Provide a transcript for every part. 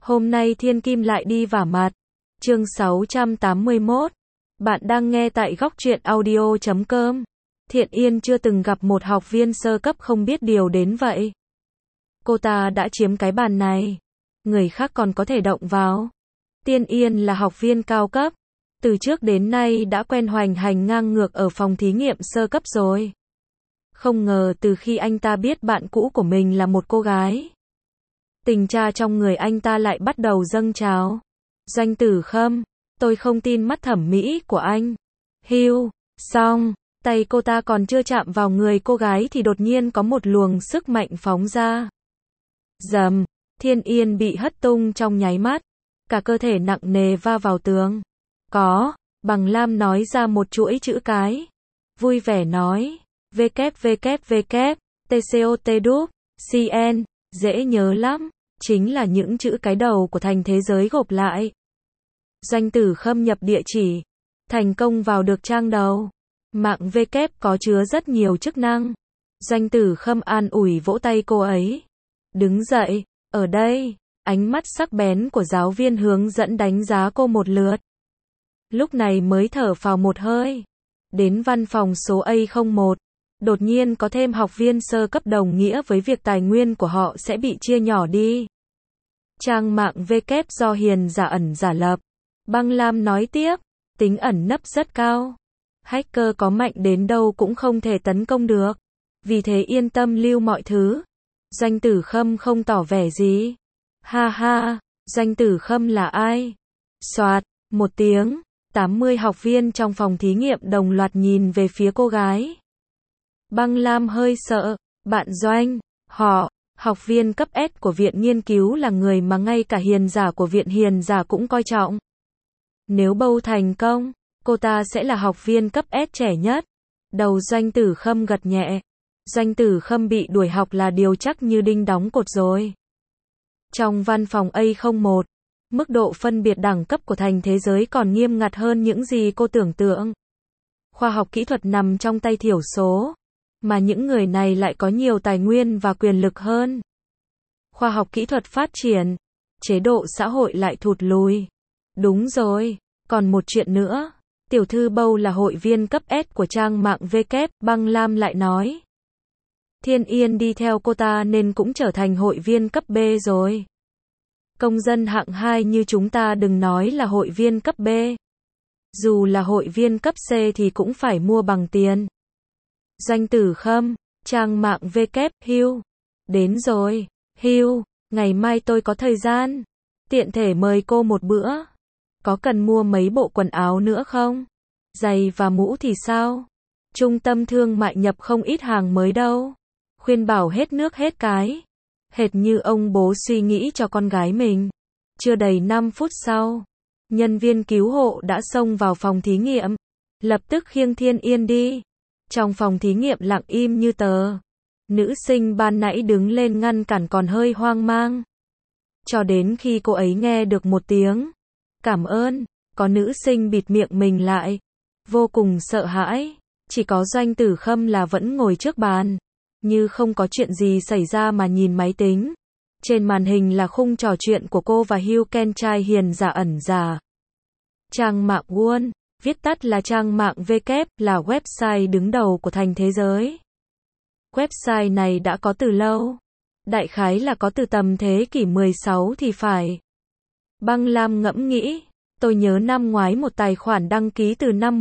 Hôm nay Thiên Kim lại đi vả mặt. Chương 681. Bạn đang nghe tại góc truyện audio.com. Thiện Yên chưa từng gặp một học viên sơ cấp không biết điều đến vậy. Cô ta đã chiếm cái bàn này. Người khác còn có thể động vào. Tiên Yên là học viên cao cấp. Từ trước đến nay đã quen hoành hành ngang ngược ở phòng thí nghiệm sơ cấp rồi. Không ngờ từ khi anh ta biết bạn cũ của mình là một cô gái, tình cha trong người anh ta lại bắt đầu dâng trào. Doanh Tử Khâm, tôi không tin mắt thẩm mỹ của anh. Hưu, xong, tay cô ta còn chưa chạm vào người cô gái thì đột nhiên có một luồng sức mạnh phóng ra. Dầm, Thiên Yên bị hất tung trong nháy mắt, cả cơ thể nặng nề va vào tường. Có, Bằng Lam nói ra một chuỗi chữ cái. Vui vẻ nói, www, tcotdup, cn, dễ nhớ lắm, chính là những chữ cái đầu của thành thế giới gộp lại. Doanh Tử Khâm nhập địa chỉ, thành công vào được trang đầu. Mạng W có chứa rất nhiều chức năng. Doanh Tử Khâm an ủi vỗ tay cô ấy. Đứng dậy, ở đây, ánh mắt sắc bén của giáo viên hướng dẫn đánh giá cô một lượt. Lúc này mới thở phào một hơi. Đến văn phòng số A01, đột nhiên có thêm học viên sơ cấp đồng nghĩa với việc tài nguyên của họ sẽ bị chia nhỏ đi. Trang mạng W do Hiền giả ẩn giả lập. Băng Lam nói tiếp, tính ẩn nấp rất cao. Hacker có mạnh đến đâu cũng không thể tấn công được. Vì thế yên tâm lưu mọi thứ. Doanh Tử Khâm không tỏ vẻ gì. Ha ha, Doanh Tử Khâm là ai? Soạt, một tiếng, 80 học viên trong phòng thí nghiệm đồng loạt nhìn về phía cô gái. Băng Lam hơi sợ, bạn Doanh, họ, học viên cấp S của viện nghiên cứu là người mà ngay cả hiền giả của viện hiền giả cũng coi trọng. Nếu bầu thành công, cô ta sẽ là học viên cấp S trẻ nhất. Đầu Doanh Tử Khâm gật nhẹ. Doanh Tử Khâm bị đuổi học là điều chắc như đinh đóng cột rồi. Trong văn phòng A01, mức độ phân biệt đẳng cấp của thành thế giới còn nghiêm ngặt hơn những gì cô tưởng tượng. Khoa học kỹ thuật nằm trong tay thiểu số, mà những người này lại có nhiều tài nguyên và quyền lực hơn. Khoa học kỹ thuật phát triển, chế độ xã hội lại thụt lùi. Đúng rồi, còn một chuyện nữa, tiểu thư Bâu là hội viên cấp S của trang mạng W, Băng Lam lại nói. Thiên Yên đi theo cô ta nên cũng trở thành hội viên cấp B rồi. Công dân hạng 2 như chúng ta đừng nói là hội viên cấp B. Dù là hội viên cấp C thì cũng phải mua bằng tiền. Doanh Tử Khâm, trang mạng W, Hưu. Đến rồi, Hưu, ngày mai tôi có thời gian. Tiện thể mời cô một bữa. Có cần mua mấy bộ quần áo nữa không? Giày và mũ thì sao? Trung tâm thương mại nhập không ít hàng mới đâu. Khuyên bảo hết nước hết cái. Hệt như ông bố suy nghĩ cho con gái mình. Chưa đầy 5 phút sau, nhân viên cứu hộ đã xông vào phòng thí nghiệm. Lập tức khiêng Thiên Yên đi. Trong phòng thí nghiệm lặng im như tờ. Nữ sinh ban nãy đứng lên ngăn cản còn hơi hoang mang. Cho đến khi cô ấy nghe được một tiếng cảm ơn, có nữ sinh bịt miệng mình lại. Vô cùng sợ hãi. Chỉ có Doanh Tử Khâm là vẫn ngồi trước bàn, như không có chuyện gì xảy ra mà nhìn máy tính. Trên màn hình là khung trò chuyện của cô và Hugh Ken trai hiền giả ẩn giả. Trang mạng Wall, viết tắt là trang mạng W, là website đứng đầu của thành thế giới. Website này đã có từ lâu. Đại khái là có từ tầm thế kỷ 16 thì phải. Băng Lam ngẫm nghĩ, tôi nhớ năm ngoái một tài khoản đăng ký từ năm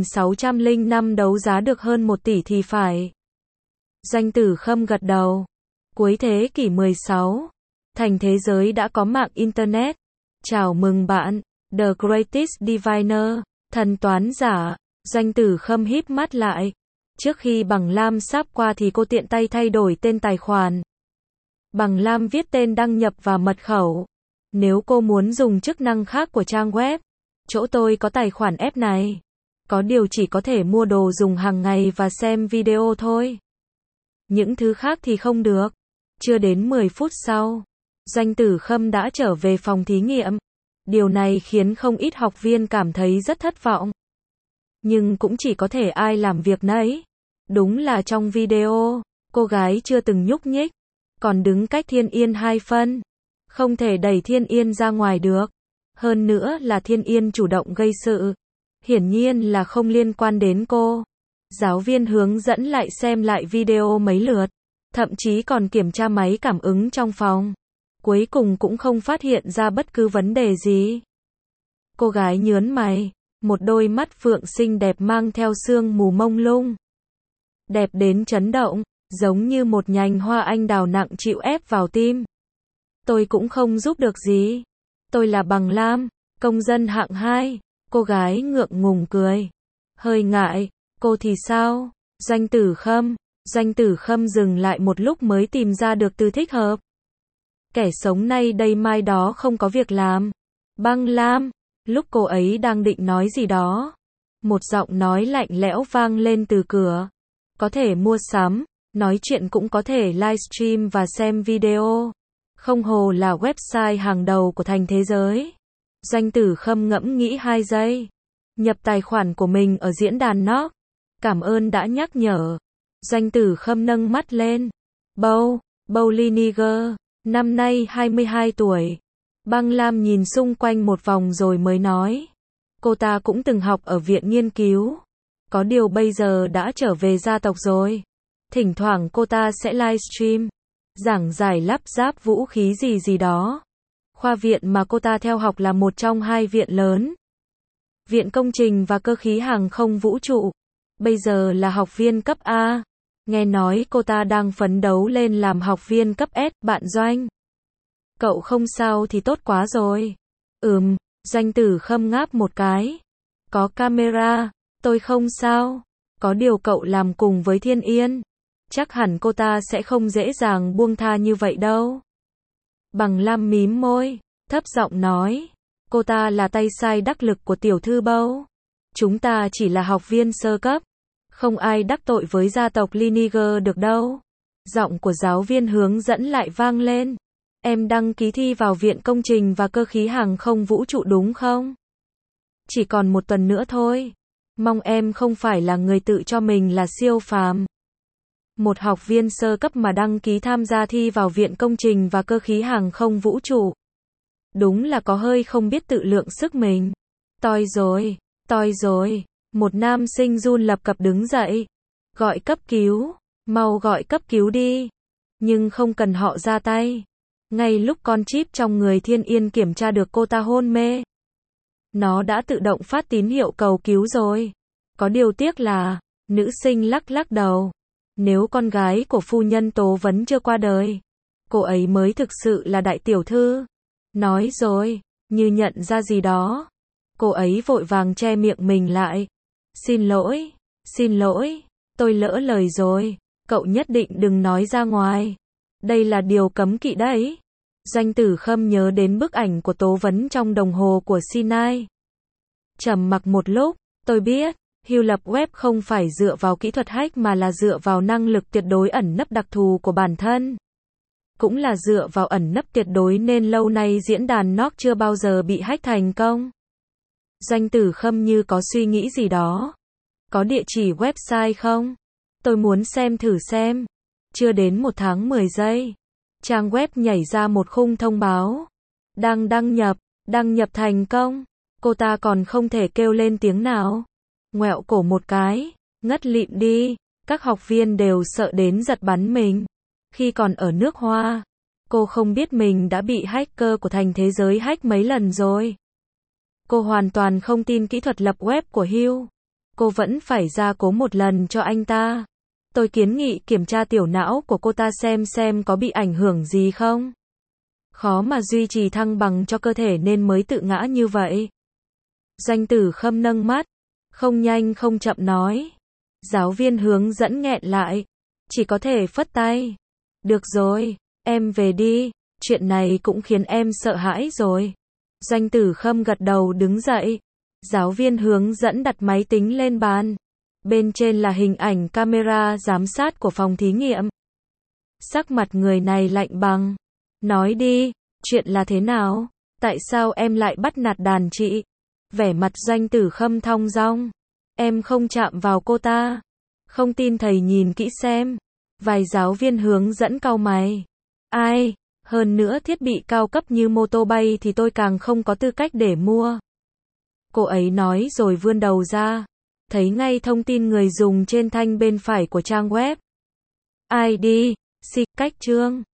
1605 đấu giá được hơn 1 tỷ thì phải. Doanh Tử Khâm gật đầu. Cuối thế kỷ 16, thành thế giới đã có mạng Internet. Chào mừng bạn, The Greatest Diviner, thần toán giả. Doanh Tử Khâm híp mắt lại. Trước khi Bằng Lam sắp qua thì cô tiện tay thay đổi tên tài khoản. Bằng Lam viết tên đăng nhập và mật khẩu. Nếu cô muốn dùng chức năng khác của trang web, chỗ tôi có tài khoản app này. Có điều chỉ có thể mua đồ dùng hàng ngày và xem video thôi. Những thứ khác thì không được. Chưa đến 10 phút sau, Doanh Tử Khâm đã trở về phòng thí nghiệm. Điều này khiến không ít học viên cảm thấy rất thất vọng. Nhưng cũng chỉ có thể ai làm việc nấy. Đúng là trong video, cô gái chưa từng nhúc nhích, còn đứng cách Thiên Yên 2 phân. Không thể đẩy Thiên Yên ra ngoài được. Hơn nữa là Thiên Yên chủ động gây sự. Hiển nhiên là không liên quan đến cô. Giáo viên hướng dẫn lại xem lại video mấy lượt. Thậm chí còn kiểm tra máy cảm ứng trong phòng. Cuối cùng cũng không phát hiện ra bất cứ vấn đề gì. Cô gái nhớn mày. Một đôi mắt phượng xinh đẹp mang theo sương mù mông lung. Đẹp đến chấn động. Giống như một nhành hoa anh đào nặng chịu ép vào tim. Tôi cũng không giúp được gì. Tôi là Bằng Lam, công dân hạng 2. Cô gái ngượng ngùng cười. Hơi ngại, cô thì sao? Doanh Tử Khâm. Doanh Tử Khâm dừng lại một lúc mới tìm ra được từ thích hợp. Kẻ sống nay đây mai đó không có việc làm. Băng Lam. Lúc cô ấy đang định nói gì đó. Một giọng nói lạnh lẽo vang lên từ cửa. Có thể mua sắm, nói chuyện cũng có thể livestream và xem video. Không hồ là website hàng đầu của thành thế giới. Doanh Tử Khâm ngẫm nghĩ 2 giây. Nhập tài khoản của mình ở diễn đàn Knock. Cảm ơn đã nhắc nhở. Doanh Tử Khâm nâng mắt lên. Bầu Liniger, năm nay 22 tuổi. Băng Lam nhìn xung quanh một vòng rồi mới nói. Cô ta cũng từng học ở viện nghiên cứu. Có điều bây giờ đã trở về gia tộc rồi. Thỉnh thoảng cô ta sẽ livestream. Giảng giải lắp ráp vũ khí gì đó. Khoa viện mà cô ta theo học là một trong 2 viện lớn. Viện Công trình và Cơ khí Hàng không Vũ trụ. Bây giờ là học viên cấp A. Nghe nói cô ta đang phấn đấu lên làm học viên cấp S. Bạn Doanh. Cậu không sao thì tốt quá rồi. Doanh Tử Khâm ngáp một cái. Có camera, tôi không sao. Có điều cậu làm cùng với Thiên Yên. Chắc hẳn cô ta sẽ không dễ dàng buông tha như vậy đâu. Bằng Lam mím môi, thấp giọng nói. Cô ta là tay sai đắc lực của tiểu thư Bâu. Chúng ta chỉ là học viên sơ cấp. Không ai đắc tội với gia tộc Liniger được đâu. Giọng của giáo viên hướng dẫn lại vang lên. Em đăng ký thi vào Viện Công trình và Cơ khí Hàng không Vũ trụ đúng không? Chỉ còn 1 tuần nữa thôi. Mong em không phải là người tự cho mình là siêu phàm. Một học viên sơ cấp mà đăng ký tham gia thi vào Viện Công trình và Cơ khí Hàng không Vũ trụ. Đúng là có hơi không biết tự lượng sức mình. Toi rồi. Một nam sinh run lập cập đứng dậy. Gọi cấp cứu. Mau gọi cấp cứu đi. Nhưng không cần họ ra tay. Ngay lúc con chip trong người Thiên Yên kiểm tra được cô ta hôn mê. Nó đã tự động phát tín hiệu cầu cứu rồi. Có điều tiếc là, nữ sinh lắc đầu. Nếu con gái của phu nhân Tố Vấn chưa qua đời, cô ấy mới thực sự là đại tiểu thư. Nói rồi, như nhận ra gì đó. Cô ấy vội vàng che miệng mình lại. Xin lỗi, tôi lỡ lời rồi. Cậu nhất định đừng nói ra ngoài. Đây là điều cấm kỵ đấy. Doanh Tử Khâm nhớ đến bức ảnh của Tố Vấn trong đồng hồ của Sinai. Trầm mặc một lúc, tôi biết, Hugh lập web không phải dựa vào kỹ thuật hack mà là dựa vào năng lực tuyệt đối ẩn nấp đặc thù của bản thân. Cũng là dựa vào ẩn nấp tuyệt đối nên lâu nay diễn đàn Knock chưa bao giờ bị hack thành công. Doanh Tử Khâm như có suy nghĩ gì đó. Có địa chỉ website không? Tôi muốn xem thử xem. Chưa đến 1 tháng 10 giây. Trang web nhảy ra một khung thông báo. Đang đăng nhập thành công. Cô ta còn không thể kêu lên tiếng nào. Ngoẹo cổ một cái, ngất lịm đi. Các học viên đều sợ đến giật bắn mình. Khi còn ở nước Hoa, cô không biết mình đã bị hacker của thành thế giới hack mấy lần rồi. Cô hoàn toàn không tin kỹ thuật lập web của Hugh. Cô vẫn phải gia cố một lần cho anh ta. Tôi kiến nghị kiểm tra tiểu não của cô ta xem có bị ảnh hưởng gì không. Khó mà duy trì thăng bằng cho cơ thể nên mới tự ngã như vậy. Doanh Tử Khâm nâng mắt, không nhanh không chậm nói. Giáo viên hướng dẫn nghẹn lại, chỉ có thể phất tay. Được rồi, em về đi, chuyện này cũng khiến em sợ hãi rồi. Doanh Tử Khâm gật đầu đứng dậy. Giáo viên hướng dẫn đặt máy tính lên bàn. Bên trên là hình ảnh camera giám sát của phòng thí nghiệm. Sắc mặt người này lạnh băng. Nói đi, chuyện là thế nào? Tại sao em lại bắt nạt đàn chị? Vẻ mặt Doanh Tử Khâm thong dong. Em không chạm vào cô ta. Không tin thầy nhìn kỹ xem. Vài giáo viên hướng dẫn cau mày. Ai? Hơn nữa thiết bị cao cấp như mô tô bay thì tôi càng không có tư cách để mua. Cô ấy nói rồi vươn đầu ra. Thấy ngay thông tin người dùng trên thanh bên phải của trang web. ID, cách chương.